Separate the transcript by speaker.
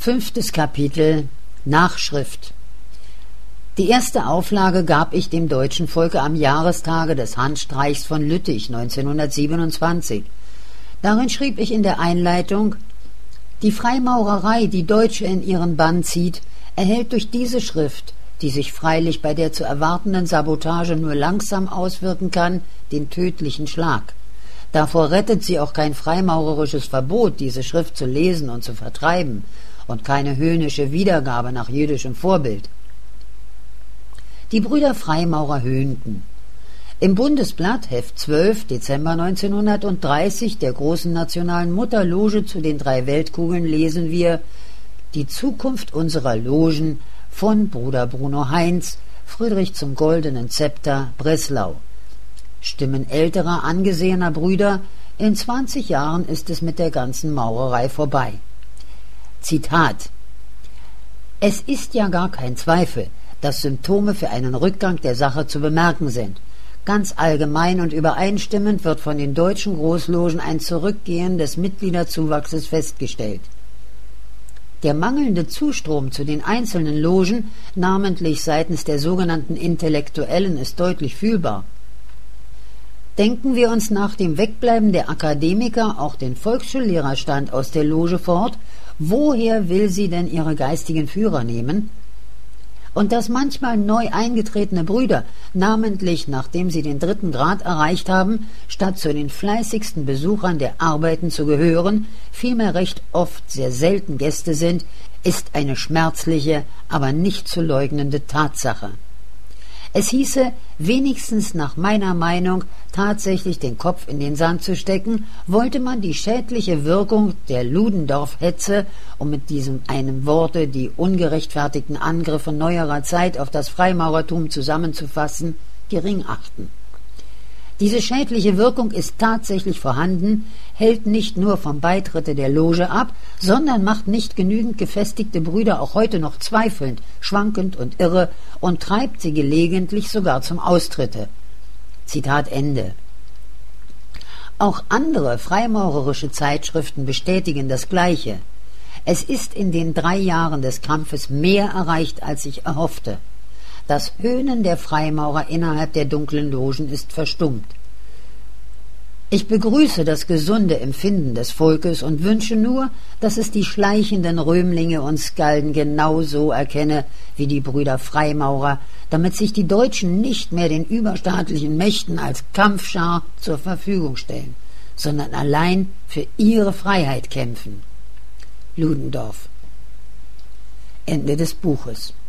Speaker 1: 5. Kapitel Nachschrift. Die erste Auflage gab ich dem deutschen Volke am Jahrestage des Handstreichs von Lüttich 1927. Darin schrieb ich in der Einleitung: Die Freimaurerei, die Deutsche in ihren Bann zieht, erhält durch diese Schrift, die sich freilich bei der zu erwartenden Sabotage nur langsam auswirken kann, den tödlichen Schlag. Davor rettet sie auch kein freimaurerisches Verbot, diese Schrift zu lesen und zu vertreiben, und keine höhnische Wiedergabe nach jüdischem Vorbild. Die Brüder Freimaurer höhnten. Im Bundesblatt, Heft 12, Dezember 1930, der großen nationalen Mutterloge zu den 3 Weltkugeln, lesen wir: Die Zukunft unserer Logen von Bruder Bruno Heinz, Friedrich zum Goldenen Zepter, Breslau. Stimmen älterer, angesehener Brüder: In 20 Jahren ist es mit der ganzen Maurerei vorbei. Zitat: Es ist ja gar kein Zweifel, dass Symptome für einen Rückgang der Sache zu bemerken sind. Ganz allgemein und übereinstimmend wird von den deutschen Großlogen ein Zurückgehen des Mitgliederzuwachses festgestellt. Der mangelnde Zustrom zu den einzelnen Logen, namentlich seitens der sogenannten Intellektuellen, ist deutlich fühlbar. Denken wir uns nach dem Wegbleiben der Akademiker auch den Volksschullehrerstand aus der Loge fort, woher will sie denn ihre geistigen Führer nehmen? Und dass manchmal neu eingetretene Brüder, namentlich nachdem sie den 3. Grad erreicht haben, statt zu den fleißigsten Besuchern der Arbeiten zu gehören, vielmehr recht oft sehr selten Gäste sind, ist eine schmerzliche, aber nicht zu leugnende Tatsache. Es hieße, wenigstens nach meiner Meinung, tatsächlich den Kopf in den Sand zu stecken, wollte man die schädliche Wirkung der Ludendorff-Hetze, um mit einem Worte die ungerechtfertigten Angriffe neuerer Zeit auf das Freimaurertum zusammenzufassen, gering achten. Diese schädliche Wirkung ist tatsächlich vorhanden, hält nicht nur vom Beitritte der Loge ab, sondern macht nicht genügend gefestigte Brüder auch heute noch zweifelnd, schwankend und irre und treibt sie gelegentlich sogar zum Austritte. Zitat Ende. Auch andere freimaurerische Zeitschriften bestätigen das Gleiche. Es ist in den 3 Jahren des Kampfes mehr erreicht, als ich erhoffte. Das Höhnen der Freimaurer innerhalb der dunklen Logen ist verstummt. Ich begrüße das gesunde Empfinden des Volkes und wünsche nur, dass es die schleichenden Römlinge und Skalden genauso erkenne wie die Brüder Freimaurer, damit sich die Deutschen nicht mehr den überstaatlichen Mächten als Kampfschar zur Verfügung stellen, sondern allein für ihre Freiheit kämpfen. Ludendorff. Ende des Buches.